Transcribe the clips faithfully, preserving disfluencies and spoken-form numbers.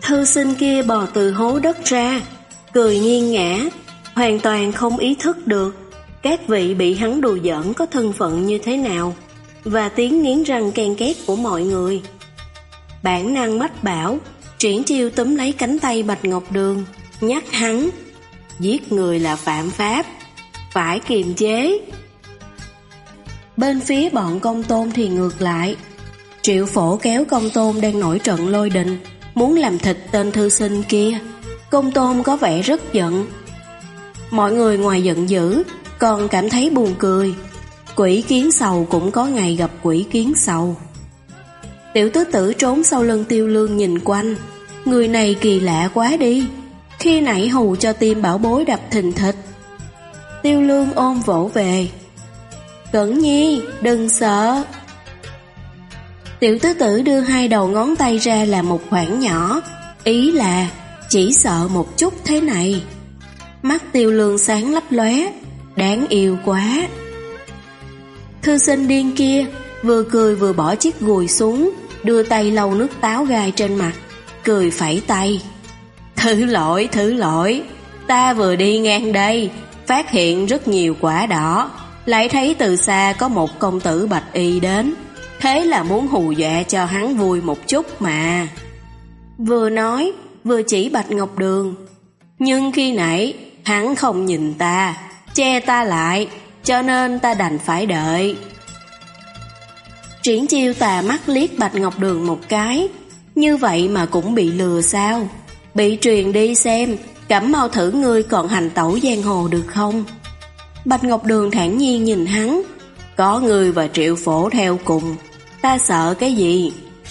Thư sinh kia bò từ hố đất ra, cười nghiêng ngã, hoàn toàn không ý thức được các vị bị hắn đùa giỡn có thân phận như thế nào, và tiếng nghiến răng ken két của mọi người. Bản năng mách bảo, Triển Chiêu túm lấy cánh tay Bạch Ngọc Đường, nhắc hắn, giết người là phạm pháp, phải kiềm chế. Bên phía bọn Công Tôn thì ngược lại, Triệu Phổ kéo Công Tôn đang nổi trận lôi đình, muốn làm thịt tên thư sinh kia. Công Tôn có vẻ rất giận. Mọi người ngoài giận dữ còn cảm thấy buồn cười. Quỷ kiến sầu cũng có ngày gặp quỷ kiến sầu. Tiểu tứ tử trốn sau lưng Tiêu Lương nhìn quanh, người này kỳ lạ quá đi, khi nãy hù cho tim bảo bối đập thình thịch. Tiêu Lương ôm vỗ về, Cẩn Nhi đừng sợ. Tiểu tứ tử đưa hai đầu ngón tay ra là một khoảng nhỏ, ý là chỉ sợ một chút thế này. Mắt Tiêu Lương sáng lấp lóe, đáng yêu quá. Thư sinh điên kia vừa cười vừa bỏ chiếc gùi xuống, đưa tay lau nước táo gai trên mặt, cười phẩy tay. Thứ lỗi, thứ lỗi, ta vừa đi ngang đây, phát hiện rất nhiều quả đỏ, lại thấy từ xa có một công tử bạch y đến, thế là muốn hù dọa cho hắn vui một chút mà. Vừa nói, vừa chỉ Bạch Ngọc Đường. Nhưng khi nãy, hắn không nhìn ta, che ta lại, cho nên ta đành phải đợi. Triển Chiêu tà mắt liếc Bạch Ngọc Đường một cái, như vậy mà cũng bị lừa sao? Bị truyền đi xem, Cẩm mau thử ngươi còn hành tẩu giang hồ được không? Bạch Ngọc Đường thản nhiên nhìn hắn, có ngươi và Triệu Phổ theo cùng, ta sợ cái gì?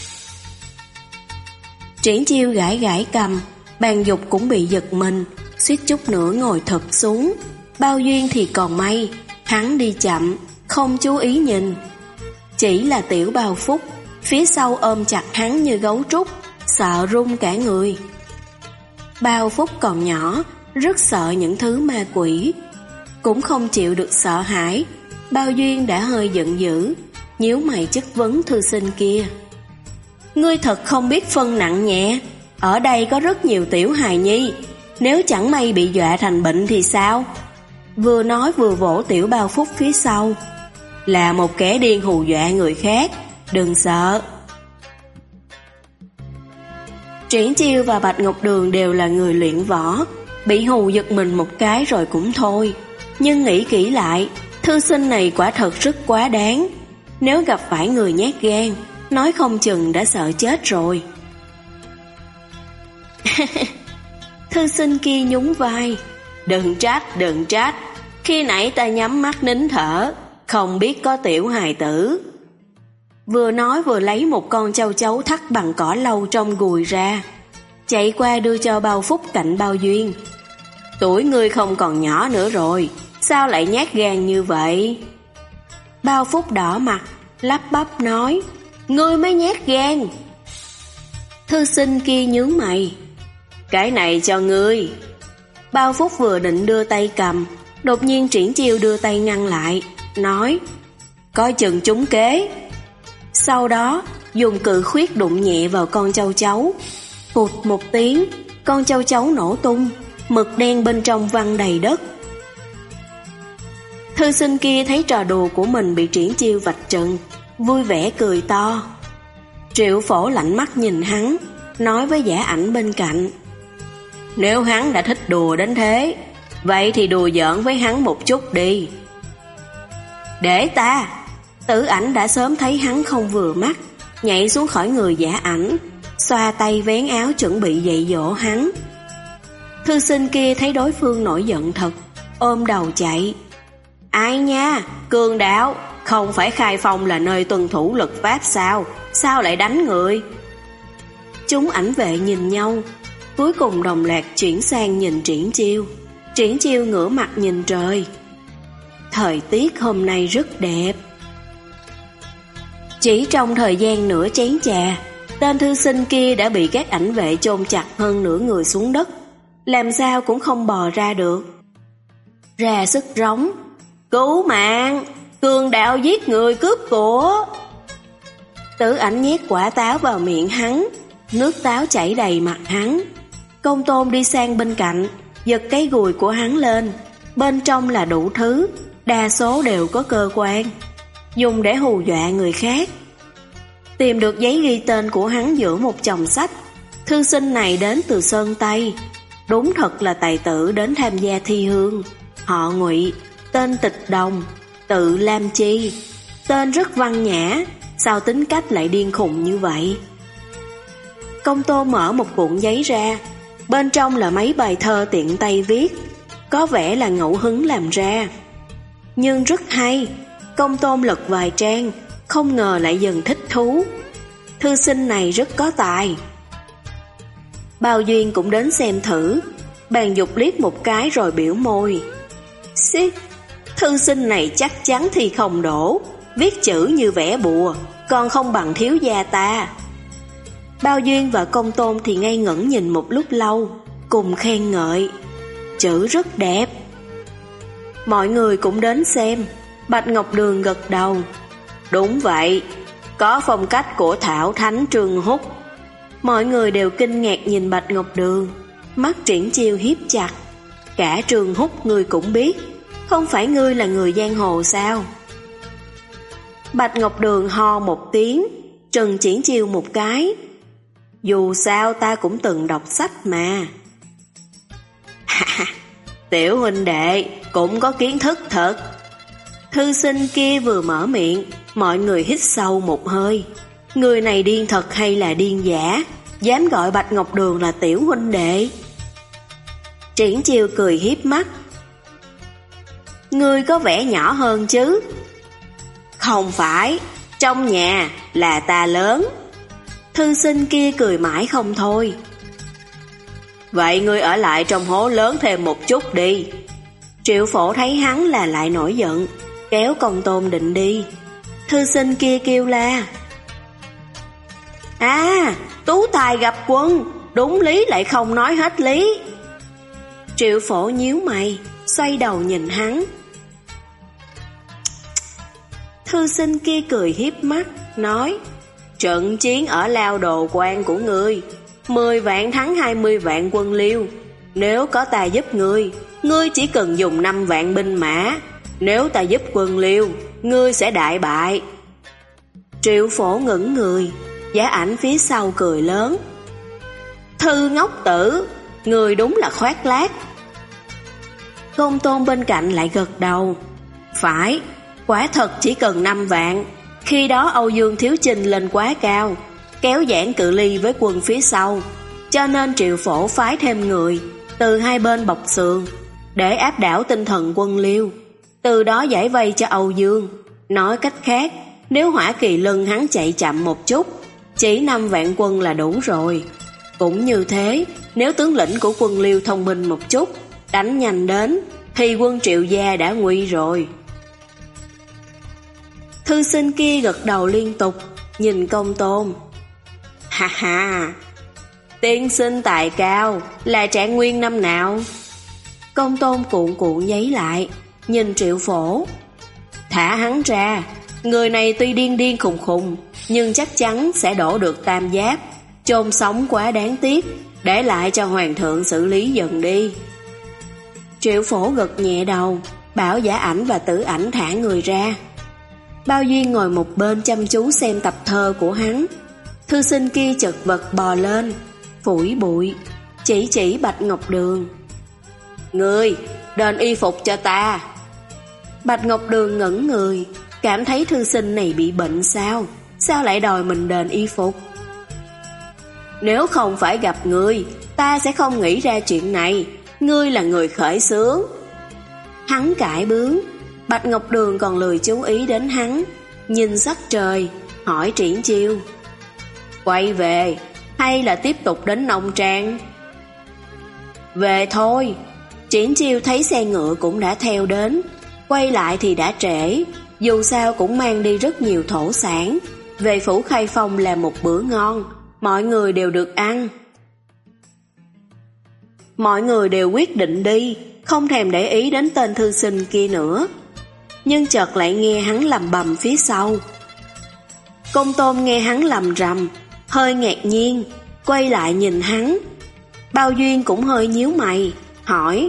Triển Chiêu gãi gãi cầm, Bàn Dục cũng bị giật mình, suýt chút nữa ngồi thụp xuống. Bao Duyên thì còn may, hắn đi chậm, không chú ý nhìn. Chỉ là Tiểu Bao Phúc, phía sau ôm chặt hắn như gấu trúc, sợ run cả người. Bao Phúc còn nhỏ, rất sợ những thứ ma quỷ, cũng không chịu được sợ hãi. Bao Duyên đã hơi giận dữ, nhíu mày chất vấn thư sinh kia. Ngươi thật không biết phân nặng nhẹ, ở đây có rất nhiều tiểu hài nhi, nếu chẳng may bị dọa thành bệnh thì sao? Vừa nói vừa vỗ Tiểu Bao Phúc phía sau. Là một kẻ điên hù dọa người khác, đừng sợ. Triển Chiêu và Bạch Ngọc Đường đều là người luyện võ, bị hù giật mình một cái rồi cũng thôi. Nhưng nghĩ kỹ lại, thư sinh này quả thật rất quá đáng. Nếu gặp phải người nhát gan, nói không chừng đã sợ chết rồi. Thư sinh kia nhún vai. Đừng trách, đừng trách, khi nãy ta nhắm mắt nín thở, không biết có tiểu hài tử. Vừa nói vừa lấy một con châu chấu thắt bằng cỏ lau trong gùi ra, chạy qua đưa cho Bao Phúc cạnh Bao Duyên. Tuổi ngươi không còn nhỏ nữa rồi, sao lại nhát gan như vậy? Bao Phúc đỏ mặt, lắp bắp nói, ngươi mới nhát gan. Thư sinh kia nhướng mày, cái này cho ngươi. Bao Phúc vừa định đưa tay cầm, đột nhiên Triển Chiêu đưa tay ngăn lại, nói, coi chừng trúng kế. Sau đó dùng cự khuyết đụng nhẹ vào con châu chấu, phụt một tiếng, con châu chấu nổ tung, mực đen bên trong văng đầy đất. Thư sinh kia thấy trò đùa của mình bị Triển Chiêu vạch trần, vui vẻ cười to. Triệu Phổ lạnh mắt nhìn hắn, nói với Giả Ảnh bên cạnh, nếu hắn đã thích đùa đến thế, vậy thì đùa giỡn với hắn một chút đi. Để ta. Tử Ảnh đã sớm thấy hắn không vừa mắt, nhảy xuống khỏi người Giả Ảnh, xoa tay vén áo chuẩn bị dạy dỗ hắn. Thư sinh kia thấy đối phương nổi giận thật, ôm đầu chạy. Ai nha, cường đạo, không phải Khai Phong là nơi tuân thủ luật pháp sao, sao lại đánh người? Chúng ảnh vệ nhìn nhau, cuối cùng đồng loạt chuyển sang nhìn Triển Chiêu. Triển Chiêu ngửa mặt nhìn trời. Thời tiết hôm nay rất đẹp. Chỉ trong thời gian nửa chén trà, tên thư sinh kia đã bị các ảnh vệ chôn chặt hơn nửa người xuống đất, làm sao cũng không bò ra được. Ra sức rống, cứu mạng, cường đạo giết người cướp của. Tử Ảnh nhét quả táo vào miệng hắn, nước táo chảy đầy mặt hắn. Công Tôn đi sang bên cạnh, giật cái gùi của hắn lên. Bên trong là đủ thứ, đa số đều có cơ quan, dùng để hù dọa người khác. Tìm được giấy ghi tên của hắn giữa một chồng sách. Thư sinh này đến từ Sơn Tây, đúng thật là tài tử đến tham gia thi hương. Họ Ngụy, tên Tịch Đồng, tự Lam Chi. Tên rất văn nhã, sao tính cách lại điên khùng như vậy? Công Tôn mở một cuộn giấy ra, bên trong là mấy bài thơ tiện tay viết, có vẻ là ngẫu hứng làm ra. Nhưng rất hay. Công Tôn lật vài trang, không ngờ lại dần thích thú. Thư sinh này rất có tài. Bao Duyên cũng đến xem thử, bàn dục liếc một cái rồi biểu môi. Xí, thư sinh này chắc chắn thì không đổ, viết chữ như vẽ bùa, còn không bằng thiếu gia ta. Bao Duyên và Công Tôn thì ngây ngẩn nhìn một lúc lâu, cùng khen ngợi. Chữ rất đẹp. Mọi người cũng đến xem. Bạch Ngọc Đường gật đầu. Đúng vậy, có phong cách của Thảo Thánh Trương Húc. Mọi người đều kinh ngạc nhìn Bạch Ngọc Đường, mắt Triển Chiêu hiếp chặt. Cả Trương Húc ngươi cũng biết, không phải ngươi là người giang hồ sao? Bạch Ngọc Đường ho một tiếng, trừng Triển Chiêu một cái. Dù sao ta cũng từng đọc sách mà. Tiểu huynh đệ cũng có kiến thức thật. Thư sinh kia vừa mở miệng, mọi người hít sâu một hơi. Người này điên thật hay là điên giả, dám gọi Bạch Ngọc Đường là tiểu huynh đệ? Triển Chiêu cười hiếp mắt. Ngươi có vẻ nhỏ hơn chứ? Không phải, trong nhà là ta lớn. Thư sinh kia cười mãi không thôi. Vậy ngươi ở lại trong hố lớn thêm một chút đi. Triệu Phổ thấy hắn là lại nổi giận, kéo Công Tôn định đi. Thư sinh kia kêu la. À, tú tài gặp quân, đúng lý lại không nói hết lý. Triệu Phổ nhíu mày, xoay đầu nhìn hắn. Thư sinh kia cười hiếp mắt, nói. Trận chiến ở Lao Đồ Quan của ngươi, mười vạn thắng hai mươi vạn quân Liêu. Nếu có ta giúp ngươi, ngươi chỉ cần dùng năm vạn binh mã. Nếu ta giúp quân Liêu, ngươi sẽ đại bại. Triệu Phổ ngẩn người, Giá Ảnh phía sau cười lớn. Thư ngốc tử, ngươi đúng là khoác lác. Công Tôn bên cạnh lại gật đầu. Phải, quả thật chỉ cần năm vạn. Khi đó Âu Dương Thiếu Chinh lên quá cao, kéo giãn cự ly với quân phía sau, cho nên Triệu Phổ phái thêm người từ hai bên bọc sườn để áp đảo tinh thần quân Liêu, từ đó giải vây cho Âu Dương. Nói cách khác, nếu Hỏa Kỳ Lân hắn chạy chậm một chút, chỉ năm vạn quân là đủ rồi. Cũng như thế, nếu tướng lĩnh của quân Liêu thông minh một chút, đánh nhanh đến, thì quân Triệu gia đã nguy rồi. Thư sinh kia gật đầu liên tục, nhìn Công Tôn. Ha ha, tiên sinh tài cao, là Trạng Nguyên năm nào? Công Tôn cuộn cuộn giấy lại, nhìn Triệu Phổ. Thả hắn ra, người này tuy điên điên khùng khùng, nhưng chắc chắn sẽ đổ được tam giáp. Chôn sống quá đáng tiếc, để lại cho hoàng thượng xử lý dần đi. Triệu Phổ gật nhẹ đầu, bảo Giả Ảnh và Tử Ảnh thả người ra. Bao Duyên ngồi một bên chăm chú xem tập thơ của hắn. Thư sinh kia chật vật bò lên, phủi bụi, chỉ chỉ Bạch Ngọc Đường. Ngươi, đền y phục cho ta. Bạch Ngọc Đường ngẩn người, cảm thấy thư sinh này bị bệnh sao? Sao lại đòi mình đền y phục? Nếu không phải gặp ngươi, ta sẽ không nghĩ ra chuyện này. Ngươi là người khởi xướng. Hắn cãi bướng. Bạch Ngọc Đường còn lười chú ý đến hắn, nhìn sắc trời, hỏi Triển Chiêu. Quay về, hay là tiếp tục đến nông trang? Về thôi. Triển Chiêu thấy xe ngựa cũng đã theo đến, quay lại thì đã trễ, dù sao cũng mang đi rất nhiều thổ sản. Về phủ Khai Phong là một bữa ngon, mọi người đều được ăn. Mọi người đều quyết định đi, không thèm để ý đến tên thư sinh kia nữa. Nhưng chợt lại nghe hắn lầm bầm phía sau. Công Tôn nghe hắn lầm rầm, hơi ngạc nhiên, quay lại nhìn hắn. Bao Duyên cũng hơi nhíu mày, hỏi: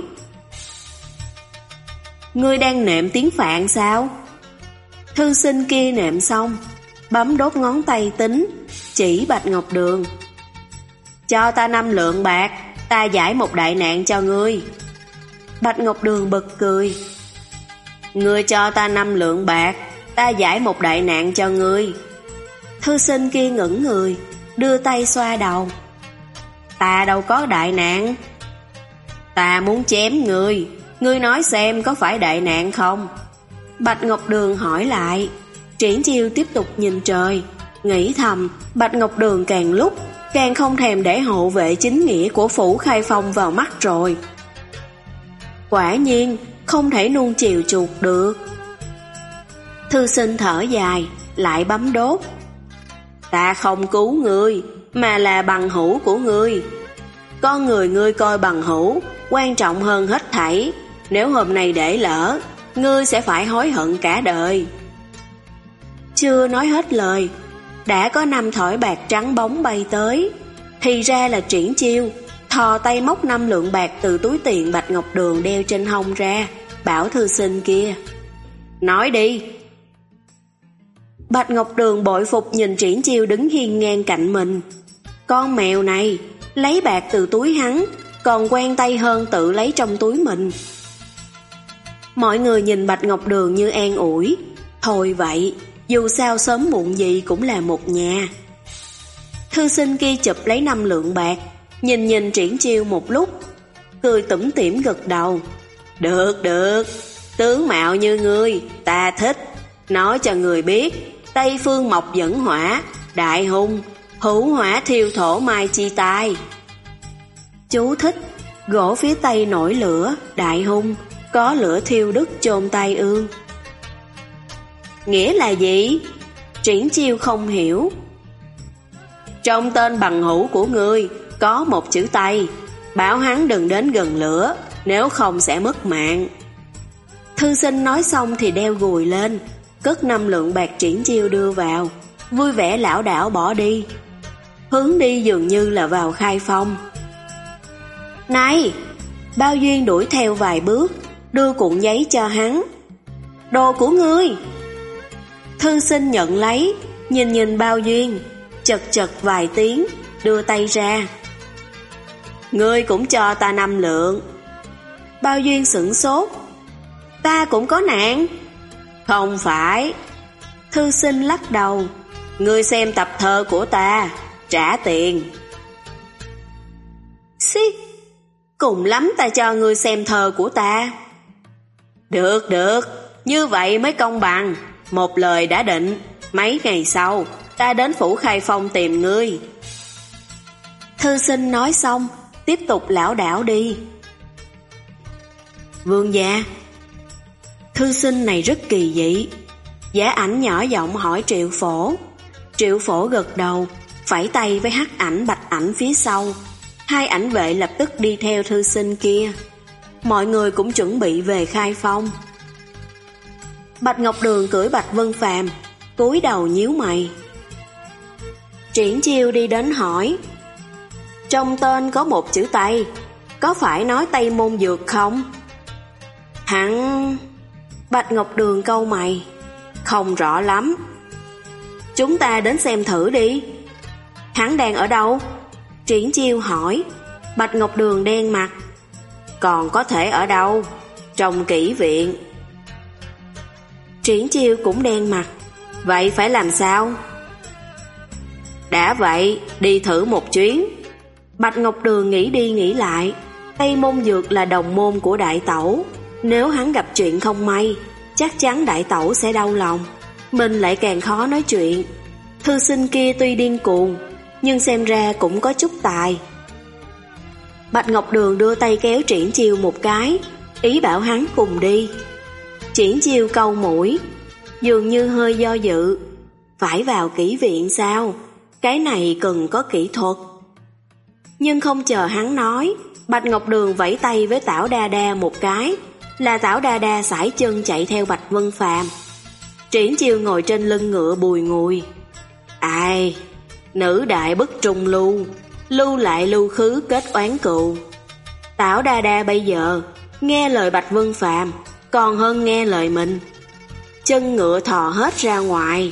Ngươi đang nệm tiếng Phạn sao? Thư sinh kia nệm xong, bấm đốt ngón tay tính, chỉ Bạch Ngọc Đường: Cho ta năm lượng bạc, ta giải một đại nạn cho ngươi. Bạch Ngọc Đường bật cười: Ngươi cho ta năm lượng bạc, ta giải một đại nạn cho ngươi. Thư sinh kia ngẩn người, đưa tay xoa đầu: Ta đâu có đại nạn. Ta muốn chém ngươi, ngươi nói xem có phải đại nạn không? Bạch Ngọc Đường hỏi lại. Triển Chiêu tiếp tục nhìn trời, nghĩ thầm Bạch Ngọc Đường càng lúc càng không thèm để hộ vệ chính nghĩa của phủ Khai Phong vào mắt rồi. Quả nhiên không thể nuông chiều chuột được. Thư sinh thở dài, lại bấm đốt: Ta không cứu ngươi, mà là bằng hữu của ngươi. Con người ngươi coi bằng hữu quan trọng hơn hết thảy. Nếu hôm nay để lỡ, ngươi sẽ phải hối hận cả đời. Chưa nói hết lời, đã có năm thỏi bạc trắng bóng bay tới. Thì ra là Triển Chiêu thò tay móc năm lượng bạc từ túi tiền Bạch Ngọc Đường đeo trên hông ra, bảo thư sinh kia: Nói đi. Bạch Ngọc Đường bội phục nhìn Triển Chiêu đứng hiên ngang cạnh mình. Con mèo này lấy bạc từ túi hắn còn quen tay hơn tự lấy trong túi mình. Mọi người nhìn Bạch Ngọc Đường như an ủi: Thôi vậy, dù sao sớm muộn gì cũng là một nhà. Thư sinh kia chụp lấy năm lượng bạc, nhìn nhìn Triển Chiêu một lúc, cười tủm tỉm gật đầu: Được được, tướng mạo như ngươi ta thích. Nói cho người biết, Tây Phương Mộc dẫn hỏa, đại hung, hữu hỏa thiêu thổ mai chi tai. Chú thích: gỗ phía Tây nổi lửa, đại hung, có lửa thiêu đứt chôn tai ương. Nghĩa là gì? Triển Chiêu không hiểu. Trong tên bằng hữu của ngươi có một chữ Tây, bảo hắn đừng đến gần lửa, nếu không sẽ mất mạng. Thư sinh nói xong thì đeo gùi lên, cất năm lượng bạc Triển Chiêu đưa vào, vui vẻ lảo đảo bỏ đi. Hướng đi dường như là vào Khai Phong. Này! Bao Duyên đuổi theo vài bước, đưa cuộn giấy cho hắn. Đồ của ngươi! Thư sinh nhận lấy, nhìn nhìn Bao Duyên, chật chật vài tiếng, đưa tay ra. Ngươi cũng cho ta năm lượng. Bao Duyên sửng sốt. Ta cũng có nạn. Không phải. Thư sinh lắc đầu. Ngươi xem tập thơ của ta, trả tiền. Xí, cùng lắm ta cho ngươi xem thơ của ta. Được được, như vậy mới công bằng. Một lời đã định, mấy ngày sau ta đến phủ Khai Phong tìm ngươi. Thư sinh nói xong, tiếp tục lảo đảo đi. Vương gia. Thư sinh này rất kỳ dị. Giả Ảnh nhỏ giọng hỏi Triệu Phổ. Triệu Phổ gật đầu, phẩy tay với Hắc Ảnh, Bạch Ảnh phía sau. Hai ảnh vệ lập tức đi theo thư sinh kia. Mọi người cũng chuẩn bị về Khai Phong. Bạch Ngọc Đường cưỡi Bạch Vân Phàm, cúi đầu nhíu mày. Triển Chiêu đi đến hỏi: Trong tên có một chữ Tây, có phải nói Tây Môn Dược không? Hắn... Bạch Ngọc Đường cau mày: Không rõ lắm. Chúng ta đến xem thử đi. Hắn đang ở đâu? Triển Chiêu hỏi. Bạch Ngọc Đường đen mặt: Còn có thể ở đâu? Trong kỹ viện. Triển Chiêu cũng đen mặt: Vậy phải làm sao? Đã vậy, đi thử một chuyến. Bạch Ngọc Đường nghĩ đi nghĩ lại. Tây Môn Dược là đồng môn của Đại Tẩu. Nếu hắn gặp chuyện không may, chắc chắn Đại Tẩu sẽ đau lòng. Mình lại càng khó nói chuyện. Thư sinh kia tuy điên cuồng, nhưng xem ra cũng có chút tài. Bạch Ngọc Đường đưa tay kéo Triển Chiêu một cái, ý bảo hắn cùng đi. Triển Chiêu cau mũi, dường như hơi do dự. Phải vào kỹ viện sao? Cái này cần có kỹ thuật. Nhưng không chờ hắn nói, Bạch Ngọc Đường vẫy tay với Tảo Đa Đa một cái, là Tảo Đa Đa sải chân chạy theo Bạch Vân Phàm. Triển Chiêu ngồi trên lưng ngựa bùi ngùi. Ai, nữ đại bất trung lưu, lưu lại lưu khứ kết oán cựu. Tảo Đa Đa bây giờ nghe lời Bạch Vân Phàm còn hơn nghe lời mình. Chân ngựa thò hết ra ngoài.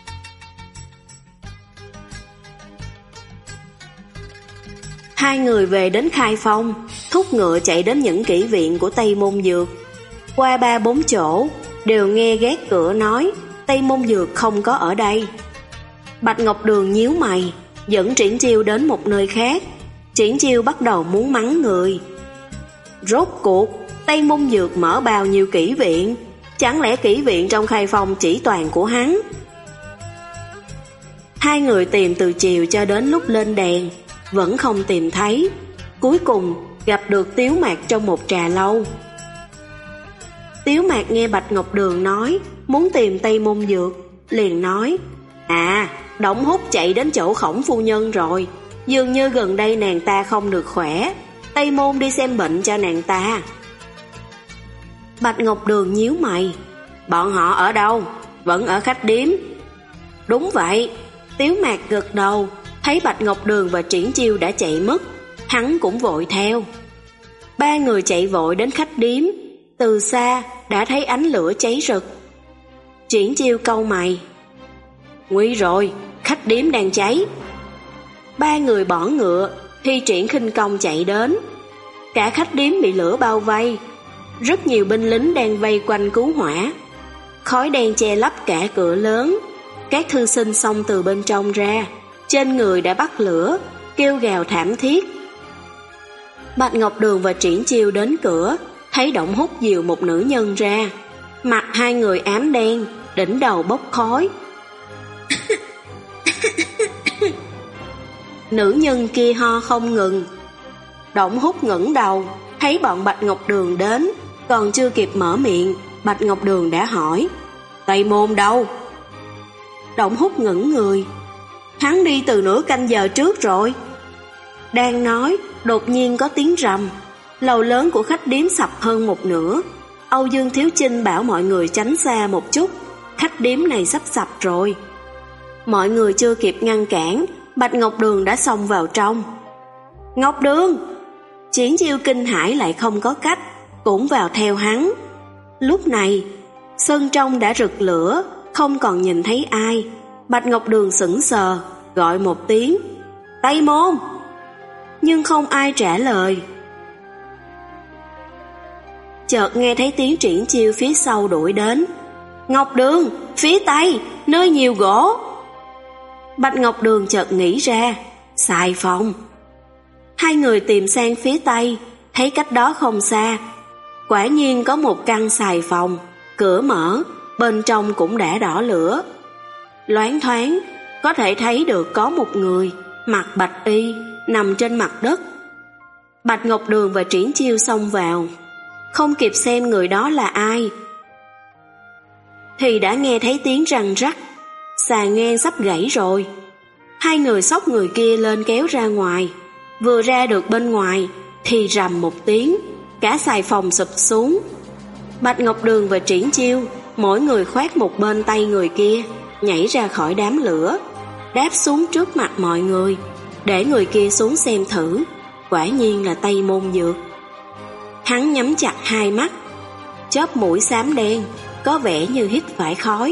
Hai người về đến Khai Phong, thúc ngựa chạy đến những kỹ viện của Tây Môn Dược. Qua ba bốn chỗ, đều nghe gác cửa nói Tây Môn Dược không có ở đây. Bạch Ngọc Đường nhíu mày, dẫn Triển Chiêu đến một nơi khác. Triển Chiêu bắt đầu muốn mắng người. Rốt cuộc, Tây Môn Dược mở bao nhiêu kỹ viện? Chẳng lẽ kỹ viện trong Khai Phong chỉ toàn của hắn? Hai người tìm từ chiều cho đến lúc lên đèn, vẫn không tìm thấy. Cuối cùng gặp được Tiếu Mạc trong một trà lâu. Tiếu Mạc nghe Bạch Ngọc Đường nói muốn tìm Tây Môn Dược, liền nói: À, Đổng Húc chạy đến chỗ Khổng phu nhân rồi. Dường như gần đây nàng ta không được khỏe, Tây Môn đi xem bệnh cho nàng ta. Bạch Ngọc Đường nhíu mày. Bọn họ ở đâu? Vẫn ở khách điếm. Đúng vậy. Tiếu Mạc gật đầu. Thấy Bạch Ngọc Đường và Triển Chiêu đã chạy mất, hắn cũng vội theo. Ba người chạy vội đến khách điếm. Từ xa đã thấy ánh lửa cháy rực. Triển Chiêu cau mày. Nguy rồi, khách điếm đang cháy. Ba người bỏ ngựa, thi triển khinh công chạy đến. Cả khách điếm bị lửa bao vây. Rất nhiều binh lính đang vây quanh cứu hỏa. Khói đen che lấp cả cửa lớn. Các thư sinh xông từ bên trong ra, trên người đã bắt lửa, kêu gào thảm thiết. Bạch Ngọc Đường và Triển Chiêu đến cửa, thấy Đổng Húc dìu một nữ nhân ra. Mặt hai người ám đen, đỉnh đầu bốc khói. Nữ nhân kia ho không ngừng. Đổng Húc ngẩng đầu, thấy bọn Bạch Ngọc Đường đến, còn chưa kịp mở miệng, Bạch Ngọc Đường đã hỏi: Tây Môn đâu? Đổng Húc ngẩng người. Hắn đi từ nửa canh giờ trước rồi. Đang nói, đột nhiên có tiếng rầm. Lầu lớn của khách điếm sập hơn một nửa. Âu Dương Thiếu Chinh bảo mọi người tránh xa một chút, khách điếm này sắp sập rồi. Mọi người chưa kịp ngăn cản, Bạch Ngọc Đường đã xông vào trong. Ngọc Đường! Triển Chiêu kinh hãi lại không có cách, cũng vào theo hắn. Lúc này, sân trong đã rực lửa, không còn nhìn thấy ai. Bạch Ngọc Đường sững sờ, gọi một tiếng: Tây Môn! Nhưng không ai trả lời. Chợt nghe thấy tiếng Triển Chiêu phía sau đuổi đến. Ngọc Đường! Phía Tây! Nơi nhiều gỗ! Bạch Ngọc Đường chợt nghĩ ra, xài phòng. Hai người tìm sang phía Tây, thấy cách đó không xa. Quả nhiên có một căn xài phòng, cửa mở, bên trong cũng đã đỏ lửa. Loáng thoáng, có thể thấy được có một người, mặc bạch y, nằm trên mặt đất. Bạch Ngọc Đường và Triển Chiêu xông vào, không kịp xem người đó là ai, thì đã nghe thấy tiếng răng rắc, xà ngang sắp gãy rồi. Hai người xốc người kia lên kéo ra ngoài. Vừa ra được bên ngoài, thì rầm một tiếng, cả xài phòng sụp xuống. Bạch Ngọc Đường và Triển Chiêu, mỗi người khoác một bên tay người kia, nhảy ra khỏi đám lửa, đáp xuống trước mặt mọi người, để người kia xuống xem thử. Quả nhiên là Tây Môn Dược. Hắn nhắm chặt hai mắt, chóp mũi xám đen, có vẻ như hít phải khói.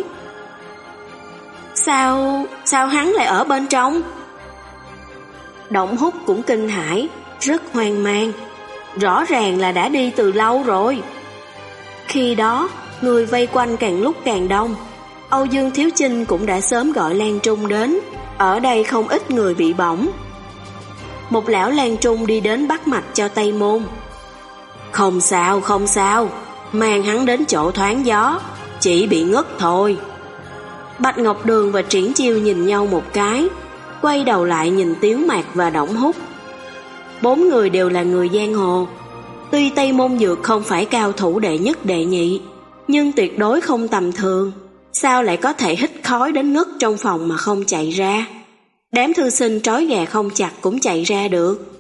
Sao, sao hắn lại ở bên trong? Đổng Húc cũng kinh hãi, rất hoang mang. Rõ ràng là đã đi từ lâu rồi. Khi đó, người vây quanh càng lúc càng đông. Âu Dương Thiếu Chinh cũng đã sớm gọi Lan Trung đến. Ở đây không ít người bị bỏng. Một lão Lan Trung đi đến bắt mạch cho Tây Môn. Không sao, không sao, mang hắn đến chỗ thoáng gió, chỉ bị ngất thôi. Bạch Ngọc Đường và Triển Chiêu nhìn nhau một cái, quay đầu lại nhìn Tiếu Mạc và Đổng Húc. Bốn người đều là người giang hồ. Tuy Tây Môn Dược không phải cao thủ đệ nhất đệ nhị, nhưng tuyệt đối không tầm thường. Sao lại có thể hít khói đến ngất trong phòng mà không chạy ra? Đám thư sinh trói gà không chặt cũng chạy ra được.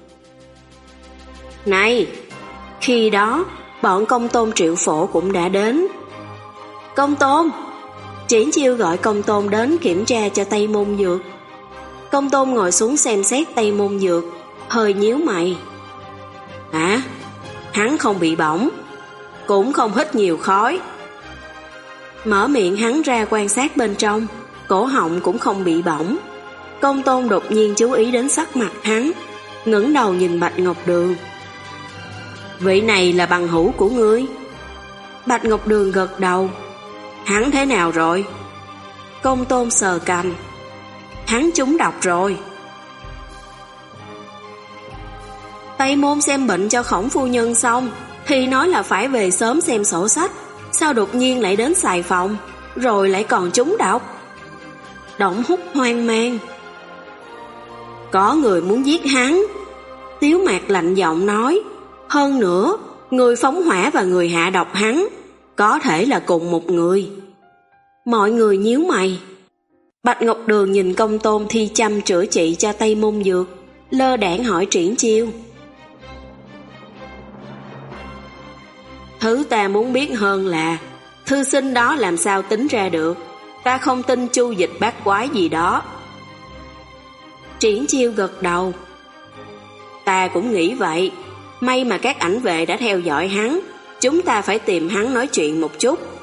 Này! Khi đó, bọn Công Tôn Triệu Phổ cũng đã đến. Công Tôn! Triển Chiêu gọi Công Tôn đến kiểm tra cho Tây Môn Dược. Công Tôn ngồi xuống xem xét Tây Môn Dược, hơi nhíu mày. Hả? Hắn không bị bỏng, cũng không hít nhiều khói. Mở miệng hắn ra quan sát bên trong, cổ họng cũng không bị bỏng. Công Tôn đột nhiên chú ý đến sắc mặt hắn, ngẩng đầu nhìn Bạch Ngọc Đường. Vị này là bằng hữu của ngươi? Bạch Ngọc Đường gật đầu. Hắn thế nào rồi? Công Tôn sờ cằm. Hắn trúng độc rồi. Tây Môn xem bệnh cho Khổng phu nhân xong thì nói là phải về sớm xem sổ sách, sao đột nhiên lại đến xài phòng, rồi lại còn trúng độc? Đổng Húc hoang mang. Có người muốn giết hắn. Tiếu Mạc lạnh giọng nói. Hơn nữa, người phóng hỏa và người hạ độc hắn có thể là cùng một người. Mọi người nhíu mày. Bạch Ngọc Đường nhìn Công Tôn thi chăm chữa trị cho Tây Môn Dược, lơ đãng hỏi Triển Chiêu. Thứ ta muốn biết hơn là thư sinh đó làm sao tính ra được. Ta không tin chu dịch bát quái gì đó. Triển Chiêu gật đầu. Ta cũng nghĩ vậy. May mà các ảnh vệ đã theo dõi hắn. Chúng ta phải tìm hắn nói chuyện một chút.